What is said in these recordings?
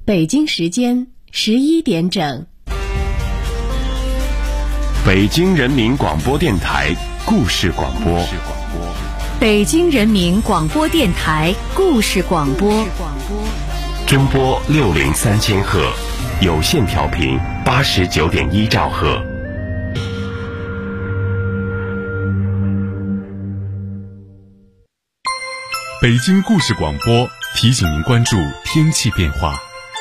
北京时间11点整。 北京人民广播电台故事广播。 北京人民广播电台故事广播。 中波603000赫，有线调频89.1兆赫。 北京故事广播提醒您关注天气变化。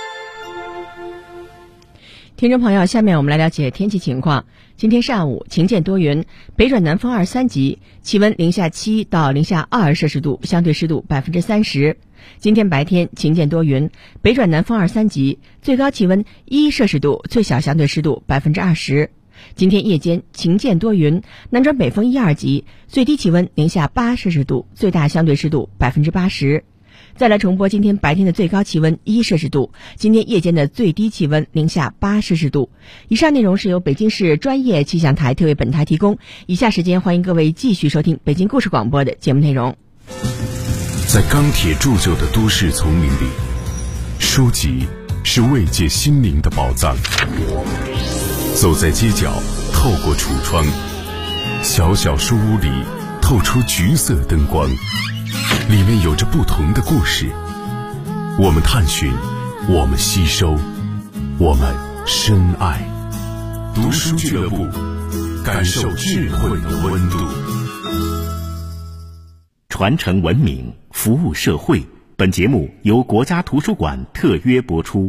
听众朋友，下面我们来了解天气情况。今天上午晴间多云，北转南风2、3级，气温-7到-2摄氏度，相对湿度30%。今天白天晴间多云，北转南风2、3级，最高气温1摄氏度，最小相对湿度20%。今天夜间晴间多云，南转北风1、2级，最低气温-8摄氏度，最大相对湿度80%。再来重播今天白天的最高气温1摄氏度，今天夜间的最低气温-8摄氏度。以上内容是由北京市专业气象台特为本台提供。以下时间欢迎各位继续收听北京故事广播的节目内容。 在钢铁铸就的都市丛林里，书籍是慰藉心灵的宝藏。走在街角，透过橱窗，小小书屋里透出橘色灯光，里面有着不同的故事。我们探寻，我们吸收，我们深爱。读书俱乐部，感受智慧的温度。 传承文明，服务社会。本节目由国家图书馆特约播出。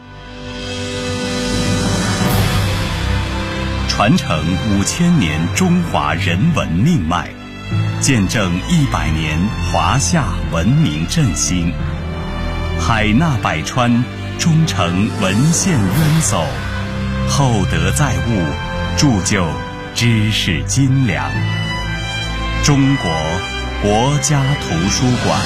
传承5000年中华人文命脉，见证100年华夏文明振兴。海纳百川，忠诚文献渊薮，厚德载物，铸就知识斤两。中国国家图书馆。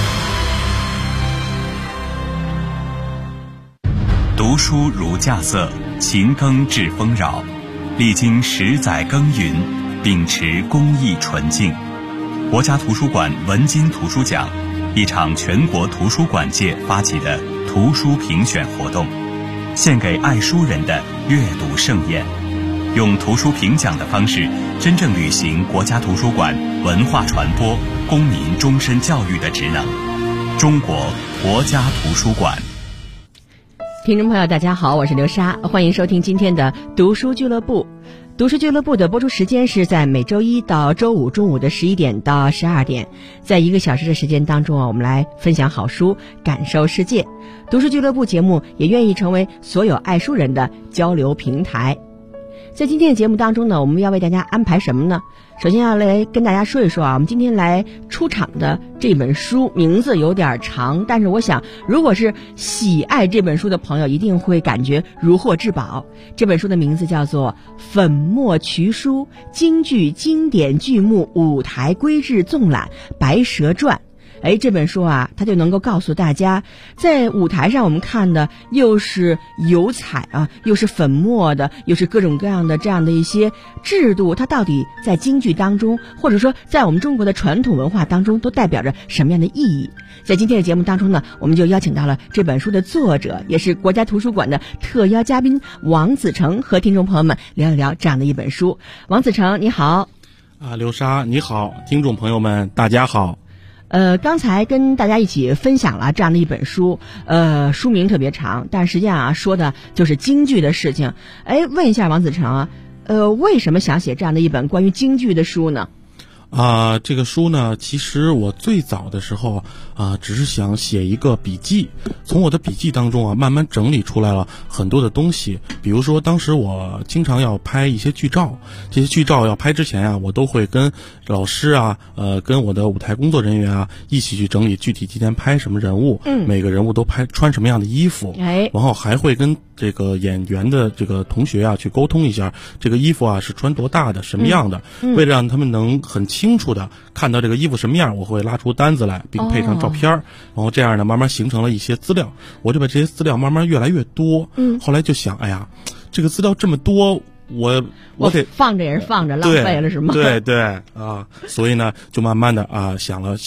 读书如稼穑，勤耕致丰饶。历经10载耕耘，秉持公益纯净，国家图书馆文津图书奖，一场全国图书馆界发起的图书评选活动，献给爱书人的阅读盛宴，用图书评奖的方式，真正履行国家图书馆文化传播、公民终身教育的职能。中国国家图书馆。 听众朋友大家好，我是刘莎，欢迎收听今天的读书俱乐部。读书俱乐部的播出时间是在每周一到周五中午的11点到12点，在1个小时的时间当中我们来分享好书，感受世界。读书俱乐部节目也愿意成为所有爱书人的交流平台。在今天的节目当中呢，我们要为大家安排什么呢？首先要来跟大家说一说我们今天来出场的这本书名字有点长，但是我想如果是喜爱这本书的朋友一定会感觉如获至宝。这本书的名字叫做《粉墨瞿书：京剧经典剧目舞台规制纵览白蛇传》。这本书它就能够告诉大家，在舞台上我们看的又是油彩又是粉墨的，又是各种各样的这样的一些制度，它到底在京剧当中，或者说在我们中国的传统文化当中都代表着什么样的意义。在今天的节目当中呢，我们就邀请到了这本书的作者，也是国家图书馆的特邀嘉宾王子成，和听众朋友们聊一聊这样的一本书。王子成你好。 刘莎你好，听众朋友们大家好。 刚才跟大家一起分享了这样的一本书，书名特别长，但实际上说的就是京剧的事情。问一下王子成为什么想写这样的一本关于京剧的书呢？ 这个书呢，其实我最早的时候只是想写一个笔记，从我的笔记当中慢慢整理出来了很多的东西。比如说当时我经常要拍一些剧照，这些剧照要拍之前我都会跟老师跟我的舞台工作人员一起去整理具体今天拍什么人物，每个人物都穿什么样的衣服，然后还会跟这个演员的这个同学去沟通一下这个衣服是穿多大的什么样的，为了让他们能很清楚的看到这个衣服什么样，我会拉出单子来并配上照片，然后这样呢慢慢形成了一些资料。我就把这些资料慢慢越来越多，后来就想这个资料这么多，我得放着也是放着，浪费了是吗？ 对所以呢就慢慢的想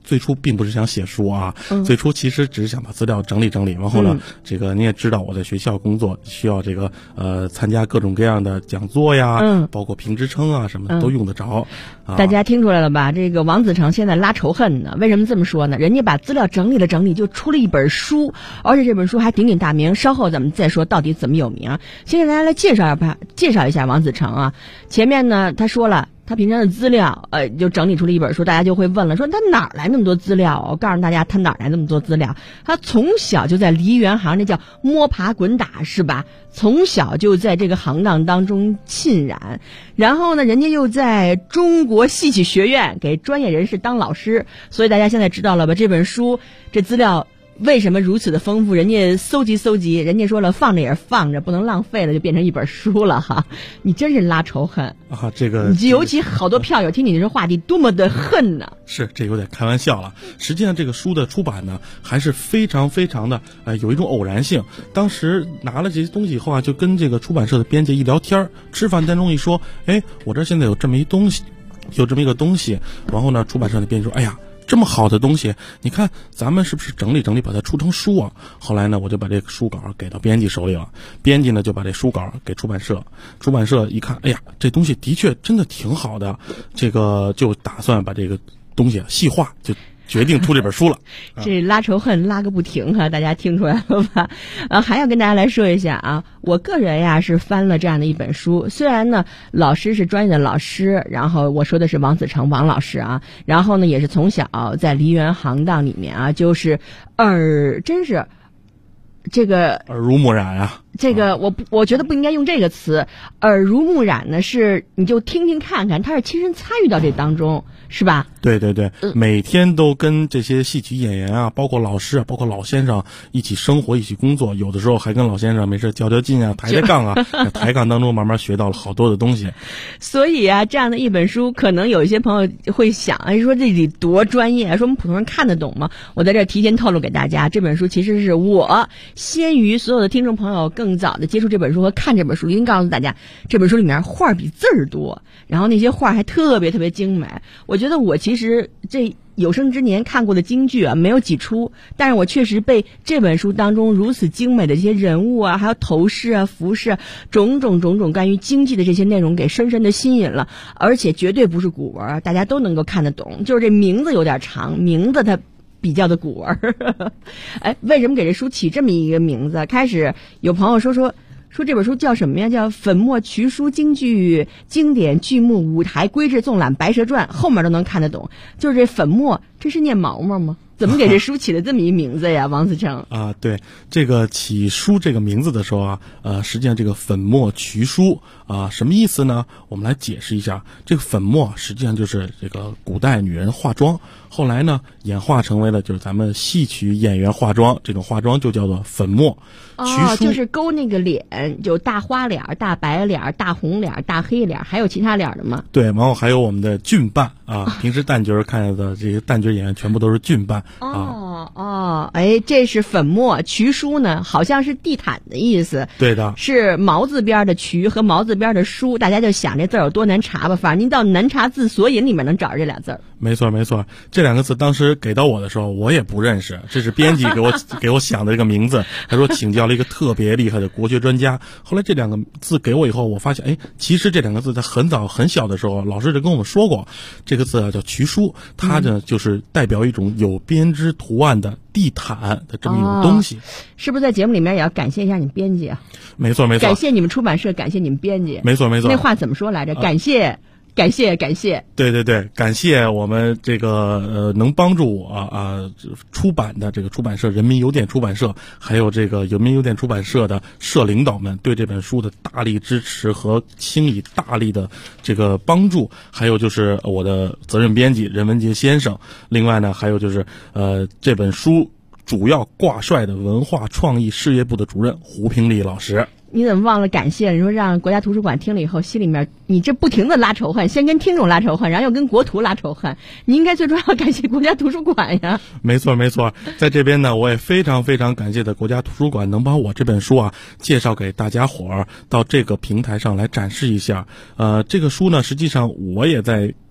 最初并不是想写书啊，最初其实只是想把资料整理整理，然后呢，这个你也知道我在学校工作需要这个参加各种各样的讲座呀，包括评职称啊什么的都用得着。 大家听出来了吧？这个王子成现在拉仇恨呢，为什么这么说呢？人家把资料整理了整理，就出了一本书，而且这本书还鼎鼎大名。稍后咱们再说到底怎么有名。先给大家来介绍一下王子成啊。前面呢，他说了。他平常的资料，就整理出了一本书，大家就会问了，说他哪来那么多资料？我告诉大家，他哪来那么多资料？他从小就在梨园行，那叫摸爬滚打，是吧？从小就在这个行当当中浸染，然后呢，人家又在中国戏曲学院给专业人士当老师，所以大家现在知道了吧？这本书这资料为什么如此的丰富？人家搜集，人家说了放着也是放着，不能浪费了，就变成一本书了哈！你真是拉仇恨啊！这个尤其好多票友听你这话，你多么的恨呢？ 是，这有点开玩笑了。实际上，这个书的出版呢，还是非常非常的有一种偶然性。当时拿了这些东西以后啊，就跟这个出版社的编辑一聊天，吃饭当中一说，我这现在有这么一东西，有这么一个东西，然后呢，出版社的编辑说，哎呀。这么好的东西，你看咱们是不是整理整理把它出成书啊？后来呢，我就把这个书稿给到编辑手里了，编辑呢就把这书稿给出版社，出版社一看，哎呀，这东西的确真的挺好的，这个就打算把这个东西细化，就决定出这本书了。 这拉仇恨拉个不停哈，大家听出来了吧？还要跟大家来说一下啊，我个人呀是翻了这样的一本书，虽然呢老师是专业的老师，然后我说的是王子成王老师啊，然后呢也是从小在梨园行当里面啊，就是真是这个耳濡目染啊。 这个我觉得不应该用这个词，耳濡目染呢是你就听听看看，他是亲身参与到这当中，是吧？ 对对对，每天都跟这些戏曲演员啊，包括老师啊，包括老先生一起生活，一起工作，有的时候还跟老先生没事较劲啊，抬杠啊，抬杠当中慢慢学到了好多的东西。 所以啊，这样的一本书，可能有一些朋友会想，说这里多专业，说我们普通人看得懂吗？我在这儿提前透露给大家，这本书其实是我先于所有的听众朋友更早的接触这本书和看这本书，已经告诉大家，这本书里面画比字儿多，然后那些画还特别特别精美。我觉得我其实这有生之年看过的京剧啊，没有几出，但是我确实被这本书当中如此精美的这些人物啊，还有头饰啊、服饰啊，种种关于京剧的这些内容给深深的吸引了，而且绝对不是古文，大家都能够看得懂，就是这名字有点长，名字它比较的古文。为什么给这书起这么一个名字？开始有朋友说这本书叫什么呀？叫《粉墨瞿书京剧经典剧目舞台规制纵览白蛇传》，后面都能看得懂。就是这粉墨，这是念毛毛吗？怎么给这书起了这么一名字呀？王子成啊，对，这个起书这个名字的时候啊，实际上这个粉墨瞿书啊，什么意思呢？我们来解释一下。这个粉墨实际上就是这个古代女人化妆，后来呢演化成为了就是咱们戏曲演员化妆，这种化妆就叫做粉墨。 就是勾那个脸，有大花脸、大白脸、大红脸、大黑脸，还有其他脸的吗？ 对，然后还有我们的俊扮啊，平时旦角看到的这些旦角演员全部都是俊扮。 这是粉墨瞿书呢，好像是地毯的意思。 对的， 是毛字边的瞿和毛字边的书，大家就想这字有多难查吧，反正您到南查字索引里面能找着这俩字。 没错，这两个字当时给到我的时候，我也不认识，这是编辑给我想的这个名字。他说请教了一个特别厉害的国学专家。后来这两个字给我以后，我发现，其实这两个字在很早很小的时候，老师就跟我们说过，这个字啊叫瞿书，它呢就是代表一种有编织图案的地毯的这么一种东西。 是不是在节目里面也要感谢一下你编辑啊？ 没错， 感谢你们出版社，感谢你们编辑。 没错。 那话怎么说来着？感谢。 对，感谢我们这个能帮助我出版的这个出版社人民邮电出版社，还有这个人民邮电出版社的社领导们对这本书的大力支持和倾以大力的这个帮助，还有就是我的责任编辑任文杰先生，另外呢还有就是这本书主要挂帅的文化创意事业部的主任胡平利老师。 你怎么忘了感谢？你说让国家图书馆听了以后，心里面你这不停的拉仇恨，先跟听众拉仇恨，然后又跟国图拉仇恨，你应该最主要感谢国家图书馆呀。 没错，在这边呢，我也非常非常感谢的国家图书馆能把我这本书介绍给大家伙儿，到这个平台上来展示一下。这个书呢，实际上我也在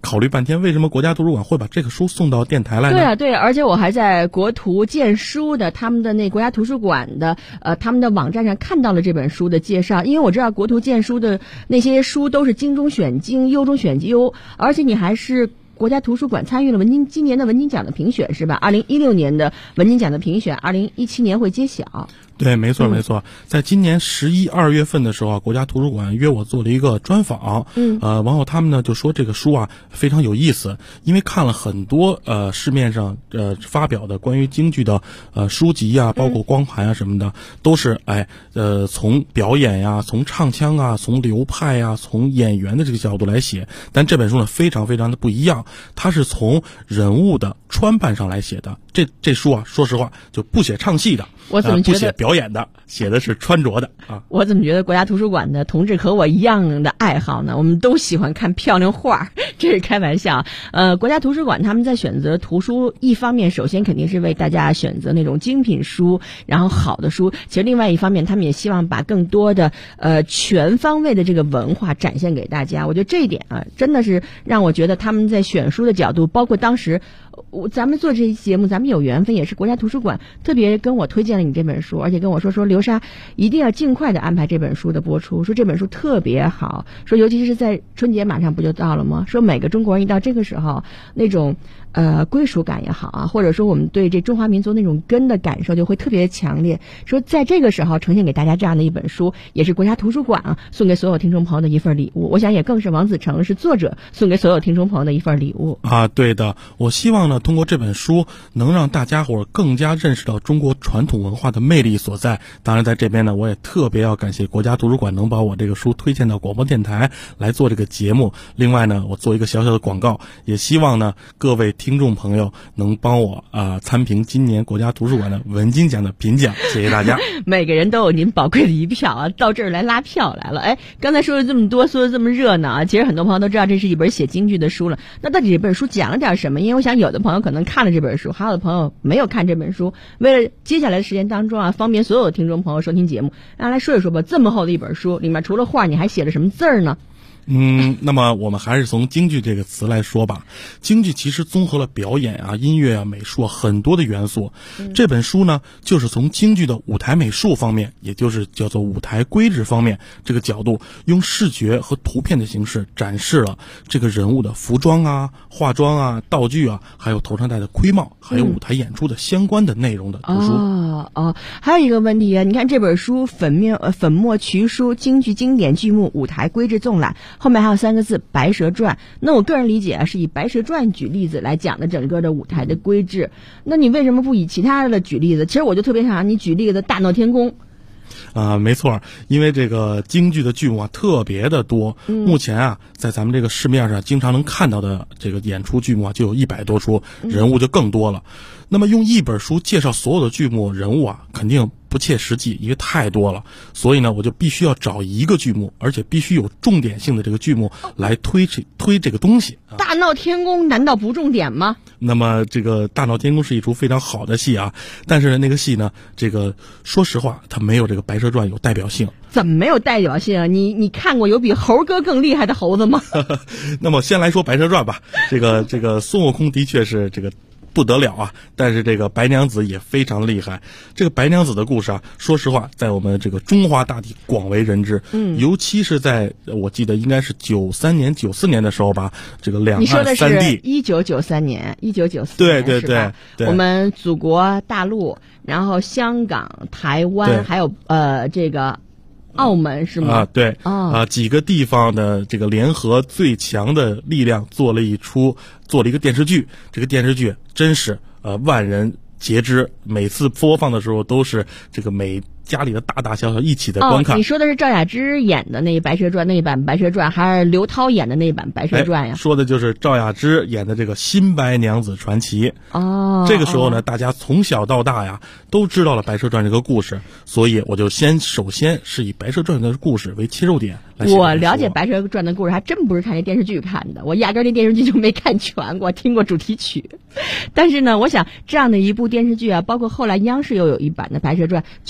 考虑半天，为什么国家图书馆会把这个书送到电台来呢？ 对啊，而且我还在国图荐书的他们的那国家图书馆的他们的网站上看到了这本书的介绍，因为我知道国图荐书的那些书都是精中选精，优中选优，而且你还是国家图书馆参与了今年的文津奖的评选是吧？2016年的文津奖的评选，2017年会揭晓。 对，没错，在今年11、2月份的时候，国家图书馆约我做了一个专访，然后他们呢就说这个书啊非常有意思，因为看了很多市面上发表的关于京剧的书籍啊，包括光盘啊什么的，都是从表演呀、从唱腔啊、从流派啊、从演员的这个角度来写，但这本书呢非常非常的不一样，它是从人物的穿扮上来写的。这书啊，说实话就不写唱戏的， 我怎么觉得不写表演的，写的是穿着的啊。 我怎么觉得国家图书馆的同志和我一样的爱好呢？我们都喜欢看漂亮画，这是开玩笑。国家图书馆他们在选择图书，一方面首先肯定是为大家选择那种精品书，然后好的书。其实另外一方面，他们也希望把更多的全方位的这个文化展现给大家。我觉得这一点啊，真的是让我觉得他们在选书的角度，包括当时咱们做这期节目，咱们有缘分，也是国家图书馆特别跟我推荐了你这本书，而且跟我说刘莎一定要尽快的安排这本书的播出，说这本书特别好，说尤其是在春节马上不就到了吗？说每个中国人一到这个时候，那种归属感也好啊，或者说我们对这中华民族那种根的感受就会特别强烈。说在这个时候呈现给大家这样的一本书，也是国家图书馆送给所有听众朋友的一份礼物。我想也更是王子成是作者送给所有听众朋友的一份礼物啊。对的，我希望呢，通过这本书能让大家伙更加认识到中国传统文化的魅力所在。当然，在这边呢，我也特别要感谢国家图书馆能把我这个书推荐到广播电台来做这个节目。另外呢，我做一个小小的广告，也希望呢各位听众朋友能帮我参评今年国家图书馆的文津奖的评奖，谢谢大家。 每个人都有您宝贵的一票啊，到这儿来拉票来了。刚才说了这么多，说的这么热闹啊，其实很多朋友都知道这是一本写京剧的书了。那到底这本书讲了点什么？因为我想有的朋友可能看了这本书，还有的朋友没有看这本书。为了接下来的时间当中啊，方便所有的听众朋友收听节目，让来说一说吧。这么厚的一本书，里面除了画，你还写了什么字儿呢？ 那么我们还是从京剧这个词来说吧。京剧其实综合了表演啊、音乐啊、美术啊很多的元素。这本书呢，就是从京剧的舞台美术方面，也就是叫做舞台规制方面这个角度，用视觉和图片的形式展示了这个人物的服装啊、化妆啊、道具啊，还有头上戴的盔帽，还有舞台演出的相关的内容的图书。 还有一个问题啊，你看这本书粉墨瞿书京剧经典剧目舞台规制纵览，后面还有3个字《白蛇传》。那我个人理解是以《白蛇传》举例子来讲的整个的舞台的规制。那你为什么不以其他的举例子？其实我就特别想让你举例子《大闹天宫》。 没错，因为这个京剧的剧目啊特别的多。目前啊，在咱们这个市面上经常能看到的这个演出剧目啊，就有100多出，人物就更多了。那么用一本书介绍所有的剧目人物啊，肯定不切实际，因为太多了。所以呢，我就必须要找一个剧目，而且必须有重点性的这个剧目来推这个东西。 大闹天宫难道不重点吗？ 那么这个大闹天宫是一出非常好的戏啊，但是那个戏呢，这个说实话，它没有这个白蛇传有代表性。 怎么没有代表性啊？你看过有比猴哥更厉害的猴子吗？ 那么先来说白蛇传吧。这个孙悟空的确是这个不得了啊，但是这个白娘子也非常厉害。这个白娘子的故事啊，说实话在我们这个中华大地广为人知。尤其是在我记得应该是93年94年的时候吧，这个两岸三地。你说的是 1993年1994 年。对， 我们祖国大陆，然后香港、台湾还有这个澳门是吗？ 对几个地方的这个联合最强的力量做了一个电视剧。这个电视剧真是万人皆知，每次播放的时候都是这个每家里的大大小小一起的观看。 你说的是赵雅芝演的那《白蛇传》那一版《白蛇传》，还是刘涛演的那一版《白蛇传》呀？ 说的就是赵雅芝演的这个《新白娘子传奇》。这个时候呢，大家从小到大呀都知道了《白蛇传》这个故事，所以我就首先是以《白蛇传》的故事为切入点来写。 我了解《白蛇传》的故事还真不是看这电视剧看的，我压根儿这电视剧就没看全过，听过主题曲。但是呢，我想这样的一部电视剧啊，包括后来央视又有一版的《白蛇传》，确实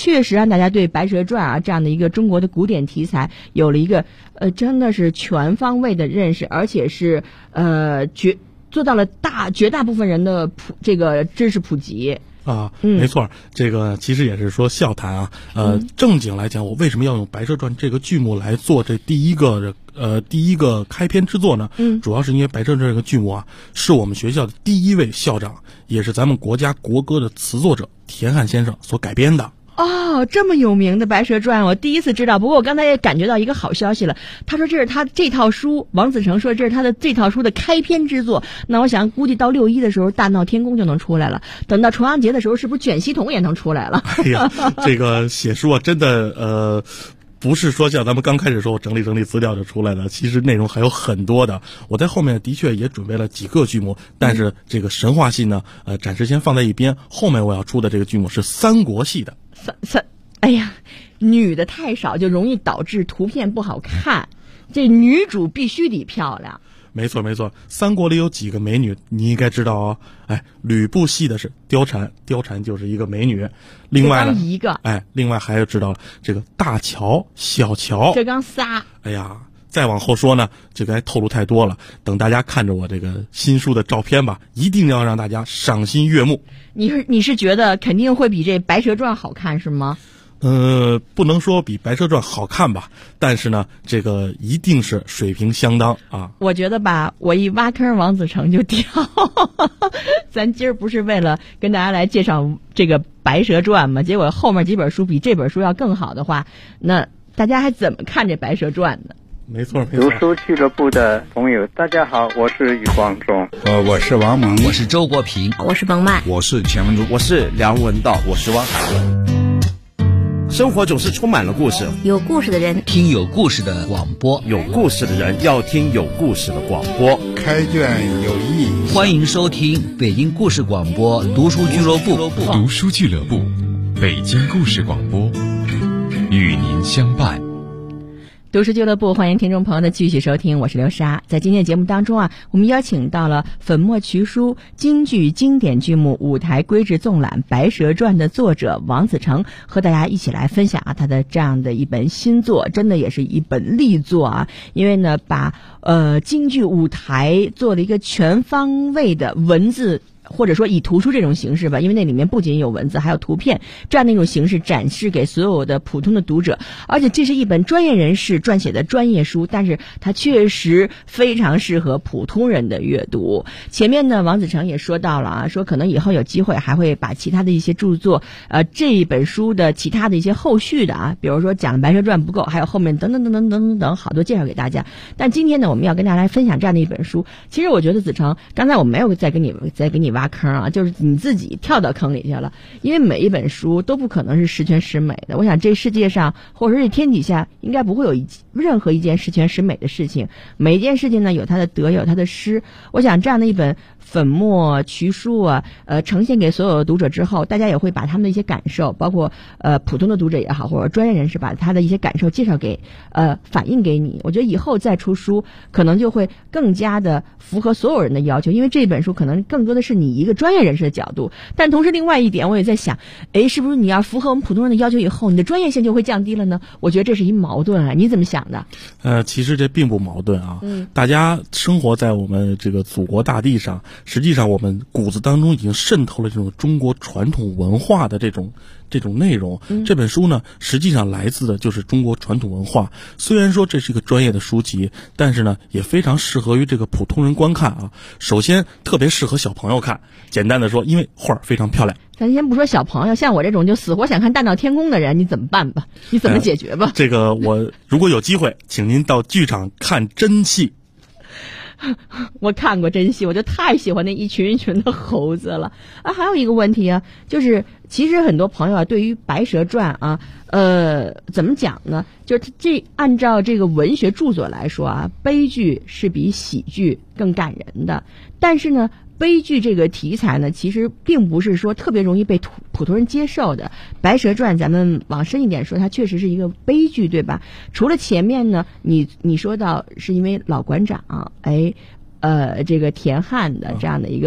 让大家对《白蛇传》啊这样的一个中国的古典题材有了一个真的是全方位的认识，而且是做到了绝大部分人的这个知识普及。 没错，这个其实也是说笑谈啊。正经来讲，我为什么要用《白蛇传》这个剧目来做这第一个开篇之作呢？主要是因为《白蛇传》这个剧目啊，是我们学校的第一位校长，也是咱们国家国歌的词作者田汉先生所改编的。 这么有名的《白蛇传》，我第一次知道。不过我刚才也感觉到一个好消息了，他说这是他这套书，王子成说这是他的这套书的开篇之作。那我想估计到6·1的时候，大闹天宫就能出来了。等到重阳节的时候，是不是卷席筒也能出来了？ 哎呀，这个写书啊，真的不是说像咱们刚开始说我整理资料就出来了，其实内容还有很多的。我在后面的确也准备了几个剧目，但是这个神话系呢，暂时先放在一边。后面我要出的这个剧目是三国系的。 哎呀，女的太少就容易导致图片不好看，这女主必须得漂亮。 没错，三国里有几个美女你应该知道哦。吕布系的是貂蝉，貂蝉就是一个美女。另外呢， 一个另外还有知道了这个大乔、小乔， 这刚仨。 哎呀，再往后说呢，这个还透露太多了。等大家看着我这个新书的照片吧，一定要让大家赏心悦目。 你是觉得肯定会比这《白蛇传》好看是吗？ 不能说比《白蛇传》好看吧，但是呢，这个一定是水平相当啊。 我觉得吧，我一挖坑，王子成就跳。咱今儿不是为了跟大家来介绍这个《白蛇传》吗？结果后面几本书比这本书要更好的话，那大家还怎么看这《白蛇传》呢？ 没错。 读书俱乐部的朋友，大家好，我是余光中， 我是王蒙， 我是周国平， 我是冯曼， 我是钱文珠， 我是梁文道，我是汪海文。生活总是充满了故事， 有故事的人听有故事的广播， 有故事的人要听有故事的广播。 开卷有益， 欢迎收听北京故事广播读书俱乐部。 读书俱乐部，北京故事广播，与您相伴。 读书俱乐部，欢迎听众朋友的继续收听，我是刘莎。在今天的节目当中啊，我们邀请到了粉墨瞿书京剧经典剧目舞台规制纵览《白蛇传》的作者王子成，和大家一起来分享他的这样的一本新作，真的也是一本力作啊！因为呢，把京剧舞台做了一个全方位的文字，或者说以图书这种形式吧，因为那里面不仅有文字还有图片，这样的一种形式展示给所有的普通的读者。而且这是一本专业人士撰写的专业书，但是它确实非常适合普通人的阅读。前面呢，王子成也说到了啊，说可能以后有机会还会把其他的一些著作这一本书的其他的一些后续的啊，比如说讲《白蛇传》不够，还有后面等等好多介绍给大家。但今天呢，我们要跟大家来分享这样的一本书。其实我觉得子成，刚才我没有再给你挖坑啊，就是你自己跳到坑里去了。因为每一本书都不可能是十全十美的，我想这世界上或者是这天底下应该不会有任何一件十全十美的事情，每一件事情呢有它的得有它的失。我想这样的一本粉墨瞿书啊，呈现给所有的读者之后，大家也会把他们的一些感受，包括普通的读者也好，或者专业人士把他的一些感受介绍给反映给你。我觉得以后再出书可能就会更加的符合所有人的要求，因为这本书可能更多的是你一个专业人士的角度，但同时另外一点我也在想，是不是你要符合我们普通人的要求以后，你的专业性就会降低了呢？我觉得这是一矛盾啊，你怎么想的？ 其实这并不矛盾啊。大家生活在我们这个祖国大地上，实际上我们骨子当中已经渗透了这种中国传统文化的这种内容。这本书呢，实际上来自的就是中国传统文化。虽然说这是一个专业的书籍，但是呢，也非常适合于这个普通人观看啊。首先，特别适合小朋友看。简单的说，因为画非常漂亮。 咱先不说小朋友，像我这种就死活想看大闹天宫的人，你怎么办吧？你怎么解决吧？ 这个我如果有机会，请您到剧场看真戏。 我看过真戏，我就太喜欢那一群一群的猴子了啊！还有一个问题啊，就是其实很多朋友啊，对于《白蛇传》啊，怎么讲呢？就是按照这个文学著作来说啊，悲剧是比喜剧更感人的，但是呢，悲剧这个题材呢，其实并不是说特别容易被普通人接受的。《白蛇传》咱们往深一点说，它确实是一个悲剧，对吧？除了前面呢，你说到是因为老馆长，这个田汉的这样的一个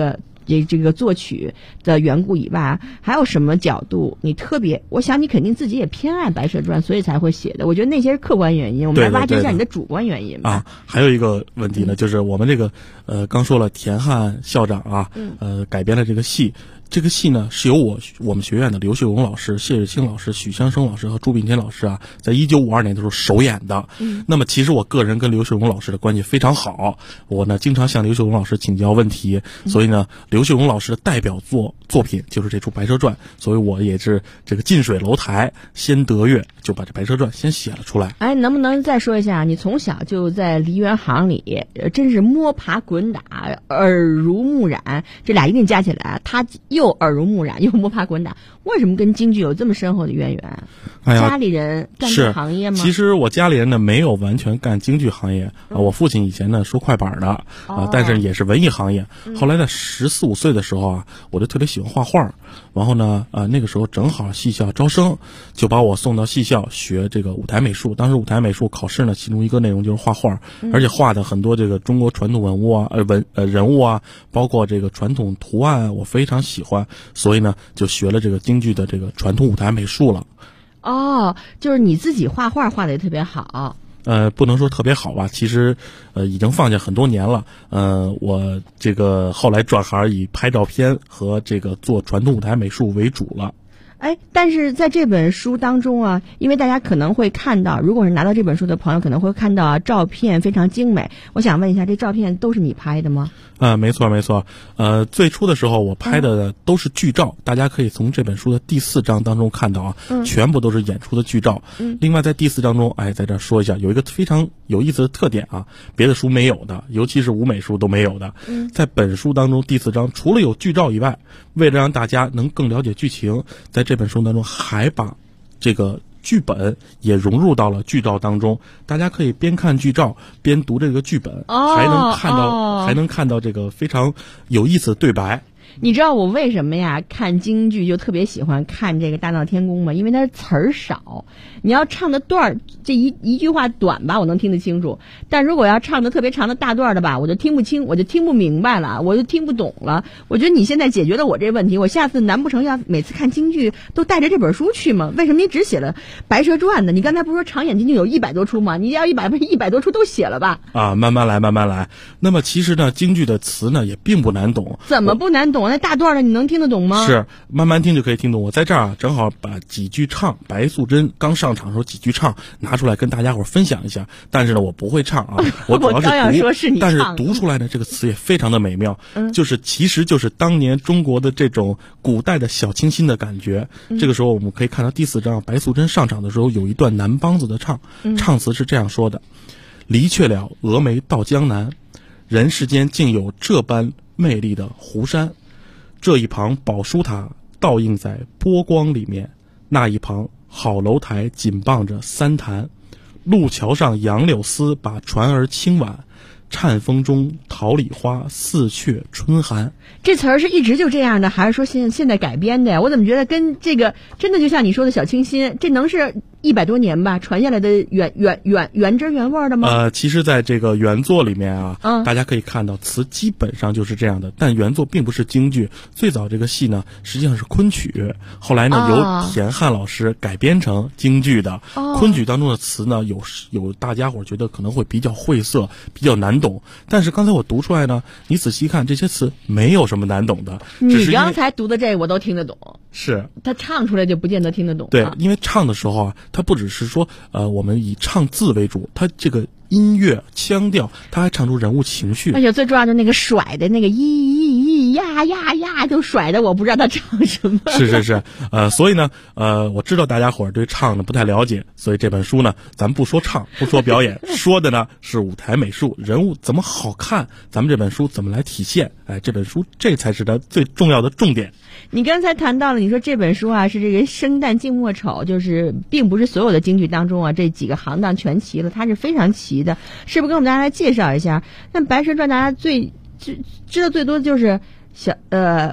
这个作曲的缘故以外，还有什么角度你特别？我想你肯定自己也偏爱《白蛇传》，所以才会写的。我觉得那些是客观原因，我们来挖掘一下你的主观原因吧。 啊，还有一个问题呢，就是我们这个刚说了田汉校长啊，改编了这个戏。这个戏呢是由我们学院的刘秀荣老师、谢瑞清老师、许香生老师和朱炳天老师啊，在1952年的时候首演的。那么其实我个人跟刘秀荣老师的关系非常好，我呢经常向刘秀荣老师请教问题，所以呢刘秀荣老师的代表作品就是这出《白蛇传》，所以我也是这个近水楼台先得月，就把这《白蛇传》先写了出来。 哎，能不能再说一下，你从小就在梨园行里，真是摸爬滚打，耳濡目染，这俩一定加起来，他又耳濡目染又摸爬滚打，为什么跟京剧有这么深厚的渊源？家里人干这行业吗？ 其实我家里人呢没有完全干京剧行业啊，我父亲以前呢说快板的啊，但是也是文艺行业。后来在14、15岁的时候啊，我就特别喜欢画画，然后呢那个时候正好戏校招生，就把我送到戏校学这个舞台美术。当时舞台美术考试呢，其中一个内容就是画画，而且画的很多这个中国传统文物啊、人物啊，包括这个传统图案，我非常喜欢，所以呢就学了这个京剧的这个传统舞台美术了。 哦，就是你自己画画画的也特别好。 不能说特别好吧，其实已经放下很多年了。我这个后来转行以拍照片和这个做传统舞台美术为主了。 哎，但是在这本书当中啊，因为大家可能会看到，如果是拿到这本书的朋友可能会看到照片非常精美，我想问一下，这照片都是你拍的吗？ 没错。最初的时候我拍的都是剧照，大家可以从这本书的第4章当中看到啊，全部都是演出的剧照。另外在第4章中，在这说一下，有一个非常有意思的特点啊，别的书没有的，尤其是舞美书都没有的。在本书当中第4章，除了有剧照以外，为了让大家能更了解剧情，在这本书当中还把这个剧本也融入到了剧照当中，大家可以边看剧照边读这个剧本，还能看到这个非常有意思的对白。 你知道我为什么呀看京剧就特别喜欢看这个大闹天宫吗？因为它词儿少，你要唱的段这一句话短吧我能听得清楚，但如果要唱的特别长的大段的吧我就听不清，我就听不明白了，我就听不懂了。我觉得你现在解决了我这问题，我下次难不成要每次看京剧都带着这本书去吗？为什么你只写了《白蛇传》呢？你刚才不是说常演京剧有100多出吗？你要100多出都写了吧？ 慢慢来。那么其实呢京剧的词呢也并不难懂。 怎么不难懂？那大段的你能听得懂吗？ 是慢慢听就可以听懂。我在这儿正好把几句唱，白素贞刚上场的时候几句唱拿出来跟大家伙分享一下。但是呢我不会唱啊，我主要是读，但是读出来的这个词也非常的美妙，其实就是当年中国的这种古代的小清新的感觉。这个时候我们可以看到第4章白素贞上场的时候有一段南梆子的唱词是这样说的：离却了峨眉到江南，人世间竟有这般魅力的湖山，这一旁宝书塔倒映在波光里面，那一旁好楼台紧傍着三潭，路桥上杨柳丝把船儿轻挽，颤风中桃李花似却春寒。 这词儿是一直就这样的，还是说现在改编的呀？我怎么觉得跟这个真的就像你说的小清新，这能是100多年吧传下来的原汁原味的吗？ 其实在这个原作里面啊，大家可以看到词基本上就是这样的，但原作并不是京剧。最早这个戏呢实际上是昆曲，后来呢由田汉老师改编成京剧的。昆曲当中的词呢有大家伙觉得可能会比较晦涩，比较难懂，但是刚才我读出来呢，你仔细看这些词没有什么难懂的。 你刚才读的这个我都听得懂， 是他唱出来就不见得听得懂。 对，因为唱的时候啊，它不只是说我们以唱字为主，它这个音乐腔调，它还唱出人物情绪。 而且最重要的那个甩的那个呀就甩的我不知道他唱什么。 是所以呢我知道大家伙对唱呢不太了解，所以这本书呢咱们不说唱不说表演说的呢是舞台美术，人物怎么好看，咱们这本书怎么来体现。这本书这才是它最重要的重点。 你刚才谈到了，你说这本书啊是这个生旦净末丑，就是并不是所有的京剧当中啊这几个行当全齐了，它是非常齐的，是不是？跟我们大家来介绍一下。那《白蛇传》大家最知道最多的就是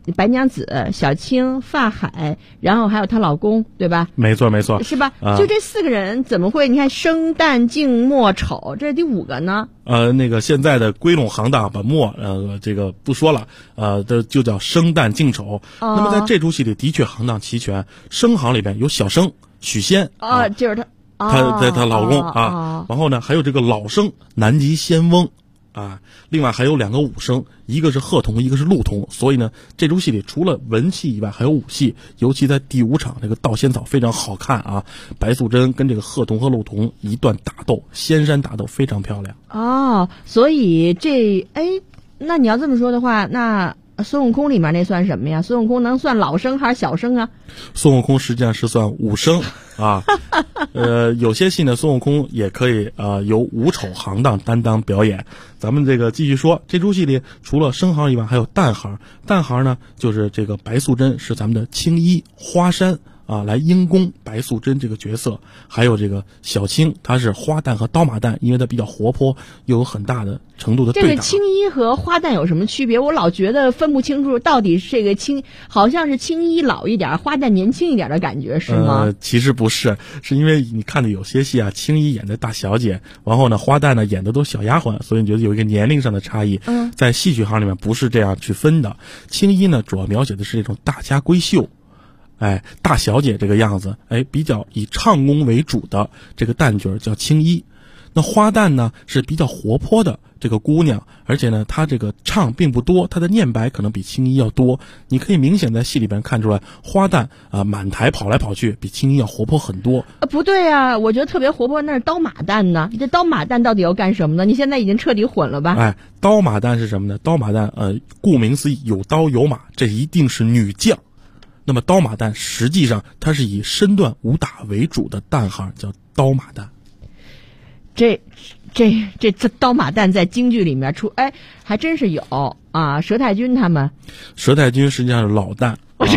白娘子、小青、法海，然后还有她老公，对吧？ 没错， 是吧？就这4个人怎么会？你看生旦净末丑，这是第5个呢？ 那个现在的归拢行当把末这个不说了，就叫生旦净丑。那么在这出戏里的确行当齐全，生行里边有小生许仙就是她老公然后呢还有这个老生南极仙翁另外还有2个武生，一个是鹤童，一个是鹿童。所以呢，这出戏里除了文戏以外，还有武戏。尤其在第5场，这个盗仙草非常好看啊！白素贞跟这个鹤童和鹿童一段打斗，仙山打斗非常漂亮。 所以那你要这么说的话，那孙悟空里面那算什么呀？孙悟空能算老生还是小生啊？ 孙悟空实际上是算武生有些戏呢，孙悟空也可以由武丑行当担当表演。咱们这个继续说，这出戏里除了生行以外，还有旦行。旦行呢，就是这个白素贞是咱们的青衣花山来应供白素贞这个角色，还有这个小青，她是花旦和刀马旦，因为她比较活泼，又有很大的程度的对打。 这个青衣和花旦有什么区别？我老觉得分不清楚，到底是这个好像是青衣老一点，花旦年轻一点的感觉，是吗？ 其实不是，是因为你看的有些戏青衣演的大小姐，然后呢花旦呢演的都小丫鬟，所以你觉得有一个年龄上的差异。在戏曲行里面不是这样去分的。青衣呢主要描写的是这种大家闺秀。大小姐这个样子，比较以唱功为主的这个旦角叫青衣。那花旦呢是比较活泼的这个姑娘，而且呢她这个唱并不多，她的念白可能比青衣要多。你可以明显在戏里边看出来，花旦满台跑来跑去，比青衣要活泼很多。 不对啊，我觉得特别活泼那是刀马旦呢。这刀马旦到底要干什么呢？你现在已经彻底混了吧？ 刀马旦是什么呢？刀马旦顾名思义有刀有马，这一定是女将。那么刀马旦实际上它是以身段武打为主的旦行，叫刀马旦。 这刀马旦在京剧里面还真是有佘太君他们。 佘太君实际上是老旦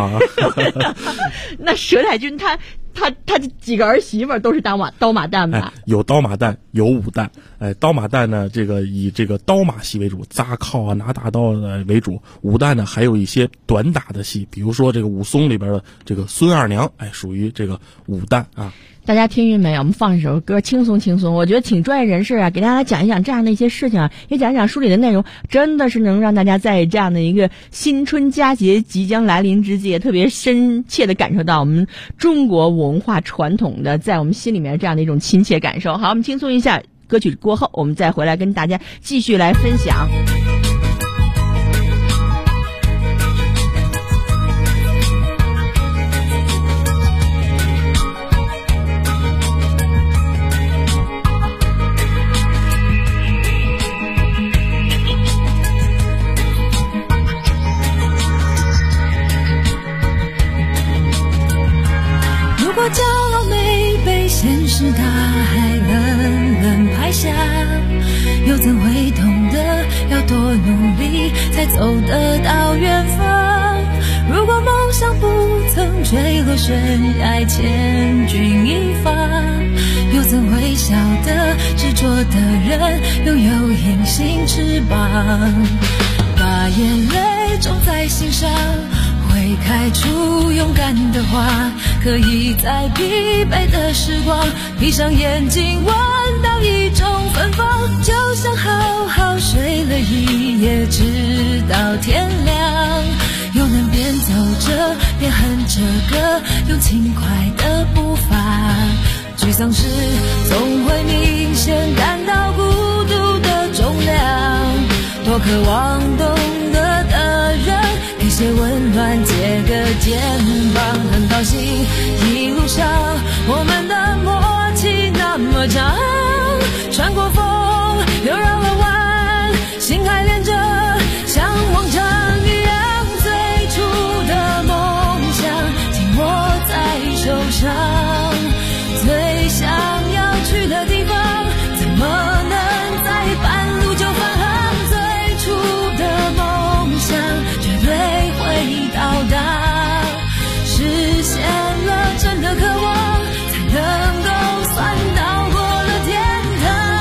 那佘太君他几个儿媳妇都是刀马旦吧？ 有刀马旦，有武旦。刀马旦呢，这个以这个刀马戏为主，扎靠拿大刀为主。武旦呢，还有一些短打的戏，比如说这个武松里边的这个孙二娘，属于这个武旦大家听见没有？我们放一首歌，轻松轻松。我觉得请专业人士给大家讲一讲这样的一些事情也讲一讲书里的内容，真的是能让大家在这样的一个新春佳节即将来临之际，特别深切的感受到我们中国文化传统的在我们心里面这样的一种亲切感受。好，我们轻松一下，歌曲过后我们再回来跟大家继续来分享。 骄傲没被现实大海冷冷拍下，又怎会懂得要多努力才走得到远方？如果梦想不曾坠落悬崖千钧一发，又怎会晓得执着的人拥有隐形翅膀？把眼泪种在心上，会开出勇敢的花，可以在疲惫的时光闭上眼睛闻到一种芬芳，就像好好睡了一夜直到天亮，又能边走着边哼着歌，用轻快的步伐，沮丧时总会明显感到孤独的重量，多渴望懂得的人给些温暖，借个肩膀，很高兴一路上我们的默契那么长，穿过风又绕了弯，心还连着像往常一样，最初的梦想紧握在手上，最想要去的地方怎么能在半路就返航，最初的梦想绝对会到达，实现了真的渴望，才能够算到过了天堂。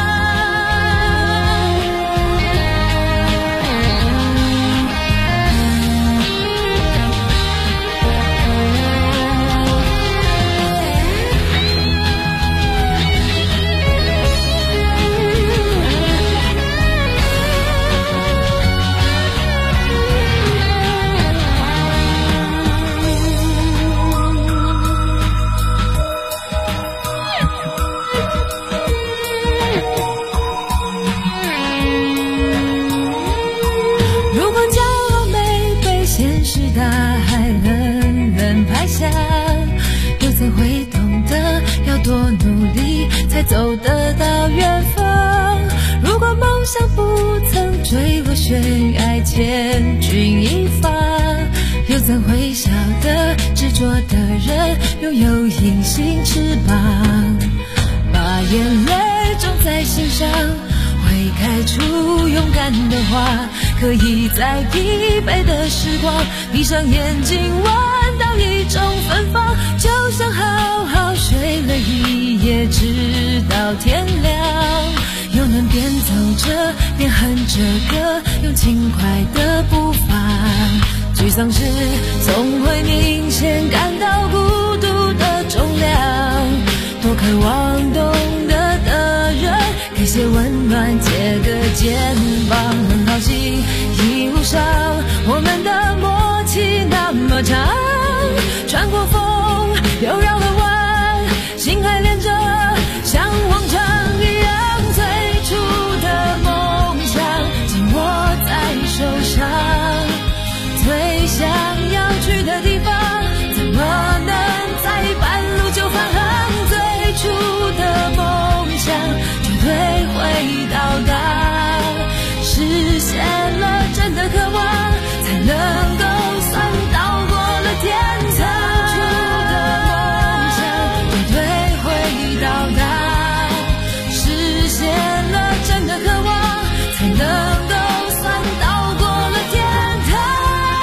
多努力才走得到远方。如果梦想不曾坠落悬崖，千钧一发，又怎会晓得执着的人拥有隐形翅膀？把眼泪种在心上，会开出勇敢的花，可以在疲惫的时光闭上眼睛闻到一种芬芳，就像好好睡了一夜直到天亮，又能边走着边哼着歌，用轻快的步伐。沮丧时总会明显感到孤独的重量，多渴望懂得的人给些温暖，借个肩膀。很高兴一路上我们的默契那么长，穿过风又绕了弯，心还连着像往常一样，最初的梦想紧握在手上，最想要去的地方怎么能在半路就返航？最初的梦想绝对会到达，实现了真的渴望，才能够算到过了天堂。最初的梦想绝对会到达，实现了真的渴望，才能够算到过了天堂。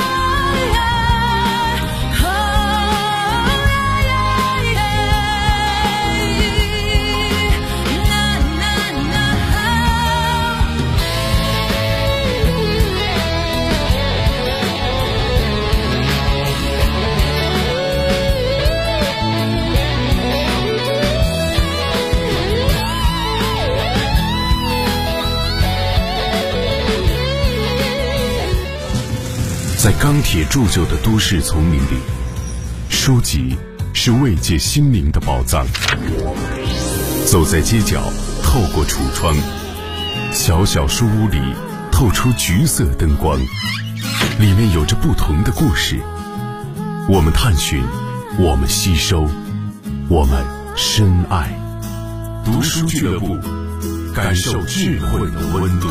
在钢铁铸就的都市丛林里，书籍是慰藉心灵的宝藏。走在街角，透过橱窗，小小书屋里透出橘色灯光，里面有着不同的故事。我们探寻，我们吸收，我们深爱。读书俱乐部，感受智慧的温度。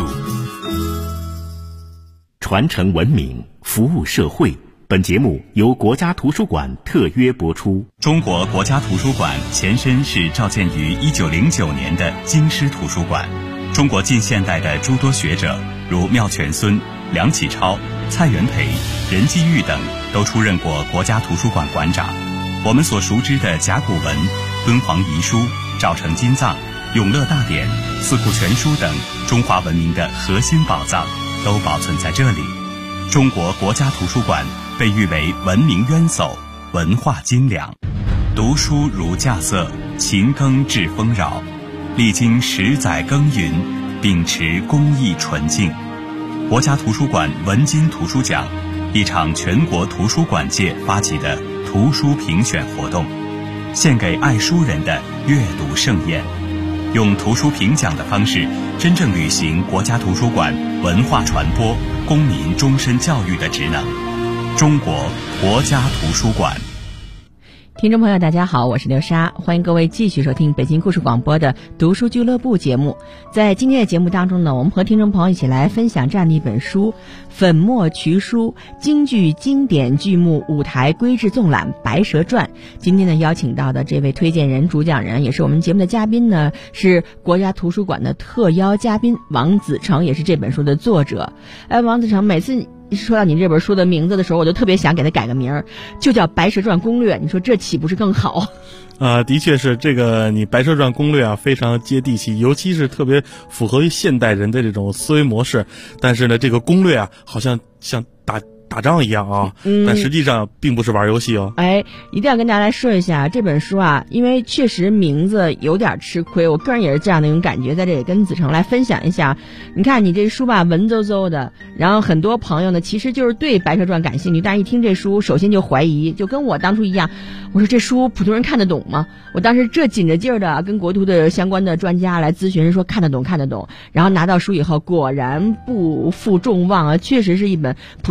传承文明，服务社会。本节目由国家图书馆特约播出。 中国国家图书馆前身是召建于1909年的京师图书馆。中国近现代的诸多学者，如妙泉孙、梁启超、蔡元培、任继玉等，都出任过国家图书馆馆长。我们所熟知的甲骨文、敦煌遗书、赵城金藏、永乐大典、四库全书等中华文明的核心宝藏都保存在这里。中国国家图书馆被誉为文明渊薮、文化精良。读书如稼穑，勤耕致丰饶。历经10载耕耘，秉持公益纯净。国家图书馆文津图书奖，一场全国图书馆界发起的图书评选活动，献给爱书人的阅读盛宴。用图书评奖的方式，真正履行国家图书馆文化传播、公民终身教育的职能。中国国家图书馆。 听众朋友大家好，我是刘莎，欢迎各位继续收听北京故事广播的读书俱乐部节目。在今天的节目当中呢，我们和听众朋友一起来分享这样的一本书，粉墨瞿书，京剧经典剧目舞台规制纵览白蛇传。今天呢邀请到的这位推荐人、主讲人，也是我们节目的嘉宾呢，是国家图书馆的特邀嘉宾王子成，也是这本书的作者。王子成，每次说到你这本书的名字的时候，我就特别想给它改个名儿，就叫《白蛇传攻略》。你说这岂不是更好？ 的确是这个，你《白蛇传攻略》啊，非常接地气，尤其是特别符合于现代人的这种思维模式。但是呢，这个攻略啊，好像打仗一样啊，但实际上并不是玩游戏哦。 一定要跟大家来说一下这本书啊，因为确实名字有点吃亏，我个人也是这样的一种感觉，在这里跟子成来分享一下。你看你这书吧，文绉绉的，然后很多朋友呢其实就是对白蛇传感兴趣，但是一听这书首先就怀疑，就跟我当初一样，我说这书普通人看得懂吗？我当时这紧着劲儿的跟国图的相关的专家来咨询，说看得懂，然后拿到书以后果然不负众望啊，确实是一本普通人都适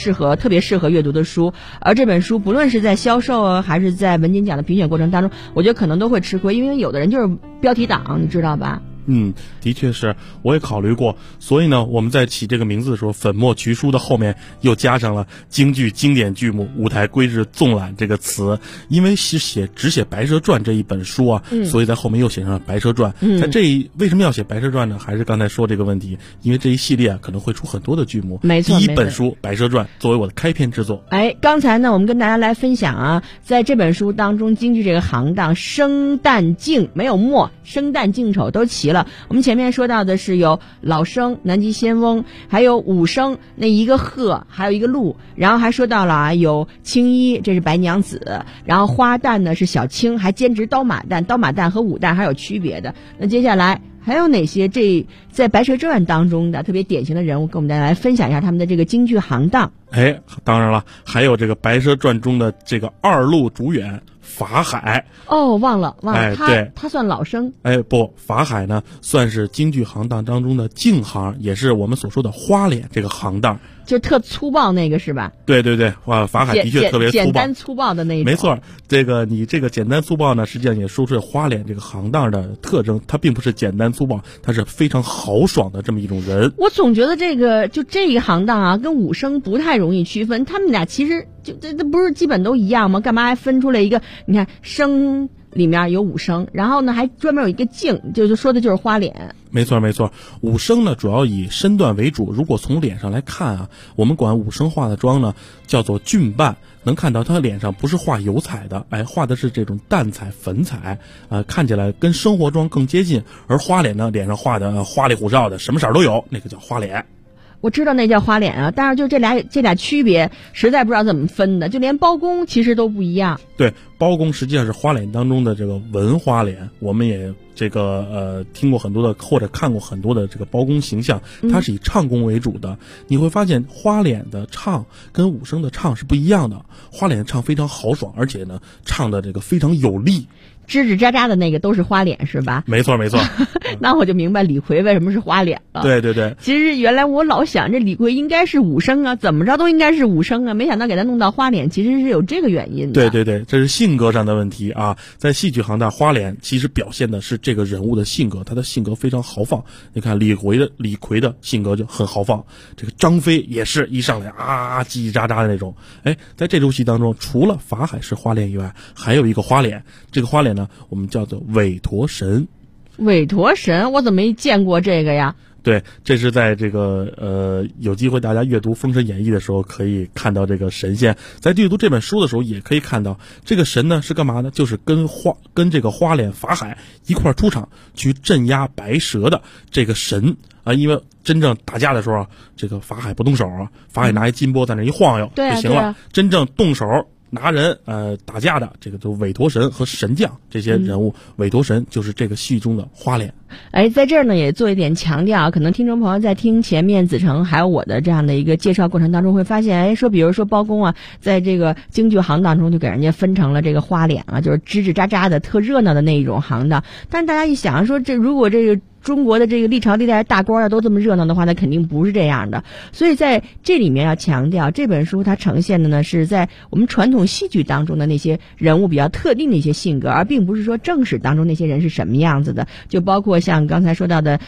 特别适合阅读的书。而这本书不论是在销售啊，还是在文津奖的评选过程当中，我觉得可能都会吃亏，因为有的人就是标题党，你知道吧？ 的确是，我也考虑过，所以呢，我们在起这个名字的时候，粉墨瞿书的后面又加上了京剧经典剧目舞台规制纵览这个词，因为是只写《白蛇传》这一本书啊，所以在后面又写上了《白蛇传》。在为什么要写《白蛇传》呢？还是刚才说这个问题，因为这一系列可能会出很多的剧目。 没错， 第一本书《白蛇传》作为我的开篇之作。 刚才呢，我们跟大家来分享啊，在这本书当中，京剧这个行当生旦净没有末，生旦净丑都齐了。我们前面说到的是有老生南极仙翁，还有武生那一个鹤，还有一个鹿，然后还说到了有青衣，这是白娘子，然后花旦呢是小青，还兼职刀马旦，刀马旦和武旦还有区别的。那接下来还有哪些在《白蛇传》当中的特别典型的人物，跟我们大家来分享一下他们的这个京剧行当？ 当然了，还有这个《白蛇传》中的这个二路主演法海。 忘了，他算老生。 不，法海呢算是京剧行当当中的净行，也是我们所说的花脸这个行当。 就特粗暴那个是吧？ 对，法海的确特别粗暴， 简单粗暴的那一种。 没错，你这个简单粗暴呢，实际上也说出了花脸这个行当的特征，它并不是简单粗暴，它是非常豪爽的这么一种人。 我总觉得这个行当啊，跟武生不太容易区分，他们俩其实就这不是基本都一样吗？干嘛还分出来一个？你看生里面有武生，然后呢还专门有一个净，就说的就是花脸。 没错，武生呢主要以身段为主。如果从脸上来看啊，我们管武生化的妆呢叫做俊扮，能看到他脸上不是画油彩的，画的是这种淡彩粉彩，看起来跟生活妆更接近。而花脸呢，脸上画的花里胡哨的，什么色都有，那个叫花脸。 我知道那叫花脸啊，但是就这俩区别实在不知道怎么分的，就连包公其实都不一样。 对，包公实际上是花脸当中的这个文花脸，我们也听过很多的或者看过很多的这个包公形象，他是以唱功为主的。你会发现花脸的唱跟武生的唱是不一样的，花脸的唱非常豪爽，而且呢唱的这个非常有力。 吱吱喳喳的那个都是花脸是吧？ 没错那我就明白李逵为什么是花脸了。 对， 其实原来我老想这李逵应该是武生啊，怎么着都应该是武生啊，没想到给他弄到花脸，其实是有这个原因的。 对，这是性格上的问题啊。在戏曲行当，花脸其实表现的是这个人物的性格，他的性格非常豪放。你看李逵的性格就很豪放，这个张飞也是一上来叽叽喳喳的那种。在这出戏当中，除了法海是花脸以外，还有一个花脸，这个花脸呢我们叫做韦陀神。 韦陀神，我怎么没见过这个呀？ 对，这是在这个有机会大家阅读《封神演义》的时候可以看到这个神仙，在阅读这本书的时候也可以看到这个神呢是干嘛呢？就是跟这个花脸法海一块出场去镇压白蛇的这个神啊。因为真正打架的时候这个法海不动手啊，法海拿一金钵在那一晃悠就行了。真正动手拿人打架的这个就韦陀神和神将这些人物，韦陀神就是这个戏中的花脸。 在这儿呢也做一点强调，可能听众朋友在听前面子成还有我的这样的一个介绍过程当中会发现，比如说包公啊，在这个京剧行当中就给人家分成了这个花脸啊，就是吱吱喳喳的特热闹的那一种行当。但是大家一想说，如果这个中国的这个历朝历代大官都这么热闹的话，那肯定不是这样的。所以在这里面要强调，这本书它呈现的呢是在我们传统戏剧当中的那些人物比较特定的一些性格，而并不是说正史当中那些人是什么样子的。就包括像刚才说到的